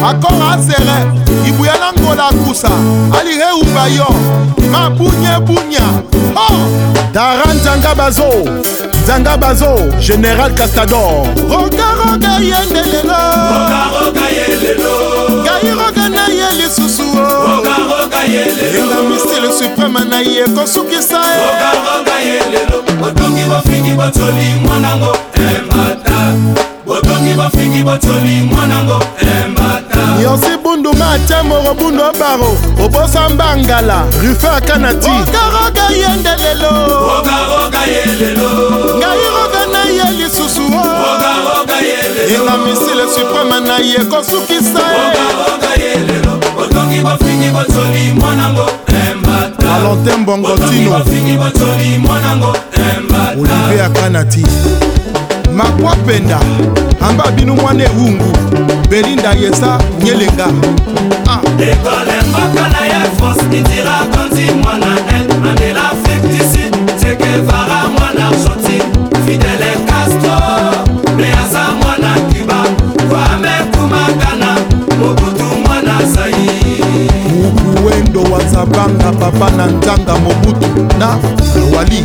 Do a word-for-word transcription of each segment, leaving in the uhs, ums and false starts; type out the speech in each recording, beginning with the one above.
akora sere ibuyana ngola kusa alire ubayo mabunye bunya oh Dara Nzanga Bazo Nzanga Bazo Général Castador Roga roga yende lelo Roga roga yelelo Gai roga na yeli susu Roga roga yelelo Inga mistile supreme na ye kosukisa Roga roga yelelo Botongi bofiki botoli mwanango embata Botongi bofiki botoli mwanango embata Yosi bundu macha moro bundu baro Obosa mbangala Rufe akanati Roga roga yende lelo Roga roga yelelo Gai roga na yeli susu Roga roga yelelo Inga mistile supreme na ye kosukisa Roga roga yelelo Botongi bofiki botoli mwanango embata Valentin Bongotino Botongi bofiki botoli mwanango embata Olivier Akanati Makwa Penda Amba binu mwane ungu Belinda Yesa Nyelenga ah. École mbakana ya France Indira Kandi mwana El Mandela fictici Che Guevara mwana Argentine Fidel Castro Neasa mwana Cuba Kwame Kumagana Mobutu mwana Zaïre Ukuwendo wazabanga papa na Nzanga Mobutu na Wali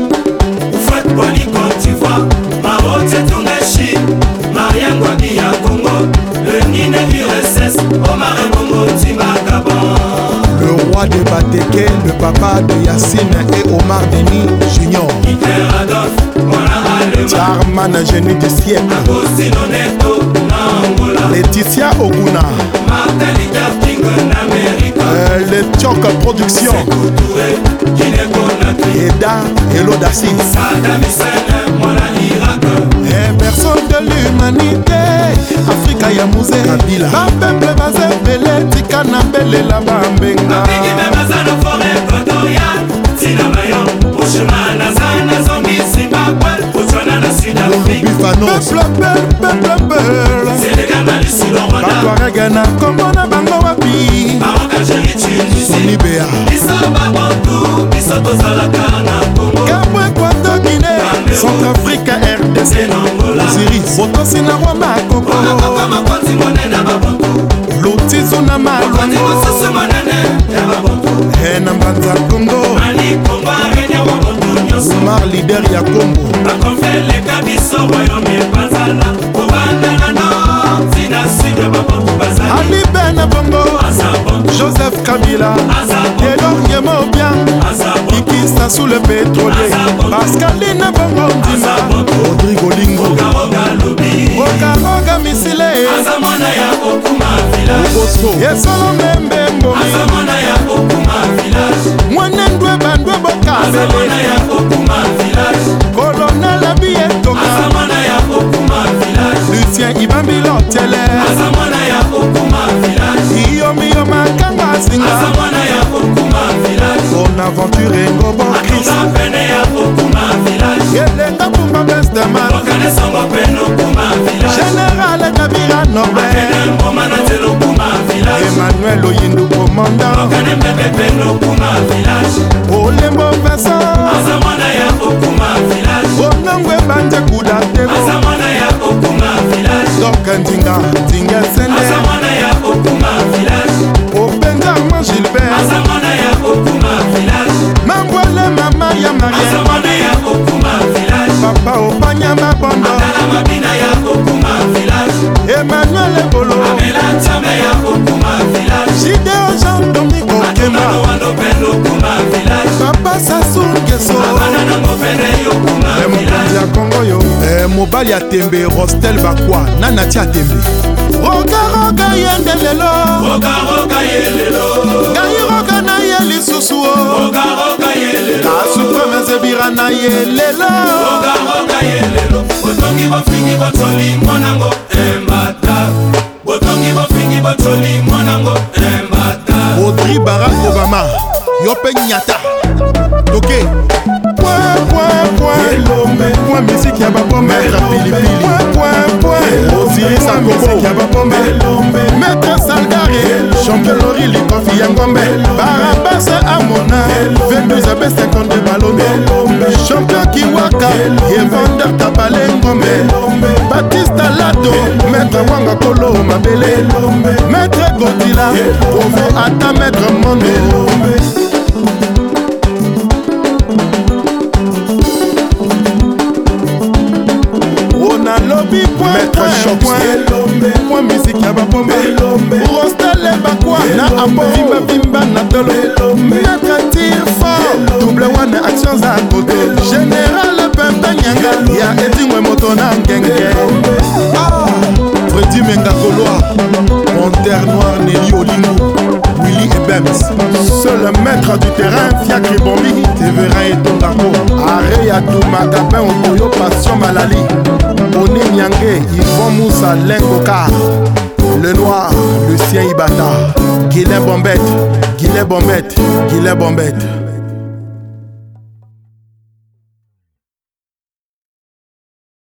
Fred Boni Côte d'Ivoire Mao Tsetung Chine Marien Ngouabi ya Congo Le Nine U S S Omar Bongo Timba Gabon Le roi de Bateke, le papa de Yacine et Omar Denis Junior Hitler Adolf Mwana Allemand Charman génie du siècle Agostino Neto na Angola Laetitia Oguna Martin Luther King na Amerika euh, Le Tchok Production Sékou Touré Guinée Conakry Eda Hello Dassi Saddam Hussein Mwana Irak et personne de l'humanité Afrika ya Mouze Kabila ba peuple bazepele tika na belela bambenga Mapiki mebaza na forêt équatoriale Tina Mayon Ushima na Zana Zongi Zimbabwe Botswana na Sud-Afrique Peuple peuple peuple Sénégal na Lisilo Rwanda Bakwarege na Kongo na bango wapi Maroc Algérie Tunisie Sonibea Biso Babantu Biso tozalaka na Congo Gabon Équateur Guinée Centrafrique R D C Osiris Botosi na Rwanda Koko Kaka makonzi monene Babantu Lotizo na Malongo Makonzi mosusu monene ya Babantu Hena Mbanza Congo Mali Congo arenya Babantu nyonso Omar leader ya Congo bakonfeleka biso royaume bazala kobanda na nord tina sud Babantu bazali Ali Ben Bongo Joseph Kabila Delors Yemo Bien Kikista sous le pétrolier Pascaline Bongo Ndima Rodrigo Lingo Roga Roga Misile azamona ya okuma village Yesolo Membe Mbomi azamona ya okuma village Mwenendwe Bandwe Bokabele azamona ya okuma village Colonel Abiye Toka azamona ya okuma village Lucien Ibambi Lotele azamona ya okuma village Iyomi Yomakanga Singa azamona ya okuma village Bonaventure Ngobo Chris atunga pene ya okuma village Yelenga Pumba Besteman okane songo pene okuma village Général Kabila Norbert okane ngoma na telo okuma village Emmanuel Oyindu Commandant okane mbebe pene okuma village Olembo Vincent azamona ya okuma village Bonongwe Banje Kuda Tebo azamona ya okuma village Doka Ndinga Ndinga Sende azamona ya okuma village Obenjamin Gilbert azamona ya okuma village Mambwele Mama ya Marie azamona ya okuma village Papa Opanya Mabondo Atala mabina ya okuma village Emmanuel Ebolo Amela Tame ya okuma village Jideo Jean Dominique Okema Atala wando pene okuma village Papa Sassou Nguesso Abana nango pene okuma mokonzi village ya Kongo yo mobali ya Tembe Rostel Bakwa Nanati ya Tembe Roga roga yende lelo Roga roga yelelo Ngai roga na ye lisusu Roga roga yelelo Kasupreme zebira na ye lelo Roga roga yelelo Botongi bofingi botoli mwanango embata Botongi bofingi botoli mwanango embata Audrey Barack Obama Yope Nyata Toke Point point point Point musique ya babombe Pilipili Point point point Osiris Akobo ya babombe Maître Salgare Champion Lori Likofi ya ngombe Barabas Amona vingt-deux abe cinquante balombe Champion Kiwaka Evander Tabale ngombe Batista Lato Maître Wanga Kolo Mabele Provo ata maître mondo na lobby point maître choc point musique ya bapombe rostele bakwa na ambo vimba vimba na tolo maître tire fort double one action za koto général pembe nyanga ya etingwe moto na ngenge Freddy Menga Goloa Monter Noir Nelly Olingo Willy Ebems seul maître du terrain Fiacre Bombi Tévérin et Tongako Aré Yadouma Gabin Okoyo Passion Malali Boni Nyangé Yvon Moussa Lengoka Le Noir Lucien Ibata Guillet Bombette Guillet Bombette Guillet Bombette